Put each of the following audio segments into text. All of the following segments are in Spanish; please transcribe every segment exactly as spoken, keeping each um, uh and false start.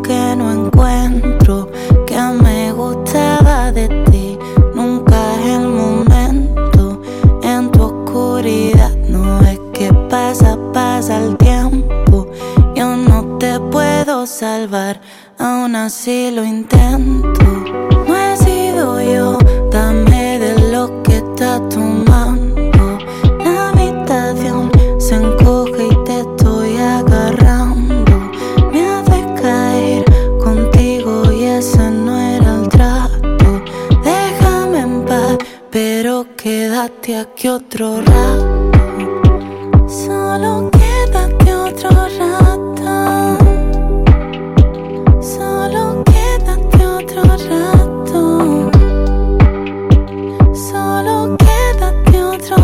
que no encuentro que me gustaba de ti. Nunca es el momento en tu oscuridad. No es que pasa, pasa el tiempo. Yo no te puedo salvar, aún así lo intento. No he sido yo, dame de lo que está tomando. La habitación se encoge y te estoy agarrando. Me haces caer contigo y ese no era el trato. Déjame en paz, pero quédate aquí otro rato. Solo quédate otro rato. Solo quédate otro rato. Solo quédate otro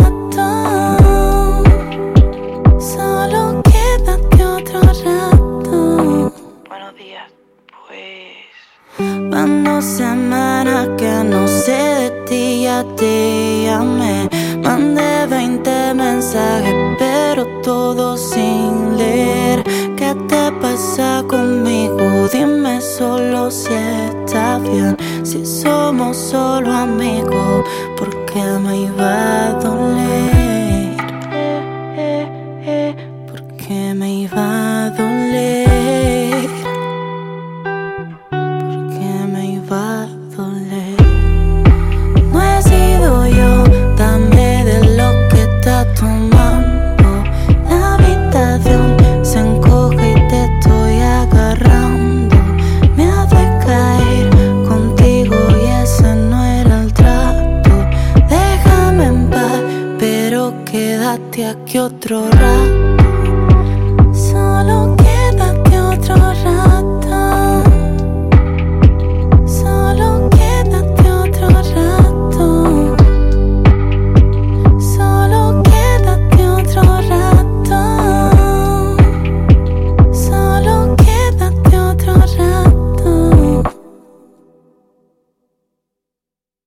rato. Solo quédate otro rato. Buenos días, pues... Van dos semanas que no sé de ti, ya te llamé. Mandé veinte mensajes, pero todo sin leer. ¿Qué te pasa conmigo? Dime solo si está bien. Si somos solo amigos, ¿por qué me iba a doler? ¿Por qué me iba a doler? ¿Por qué me iba a doler? No he sido yo, dame de lo que estás tomando. La habitación se encoge y te estoy agarrando. Me haces caer contigo y ese no era el trato. Déjame en paz, pero quédate aquí otro rato. Solo quédate otro rato.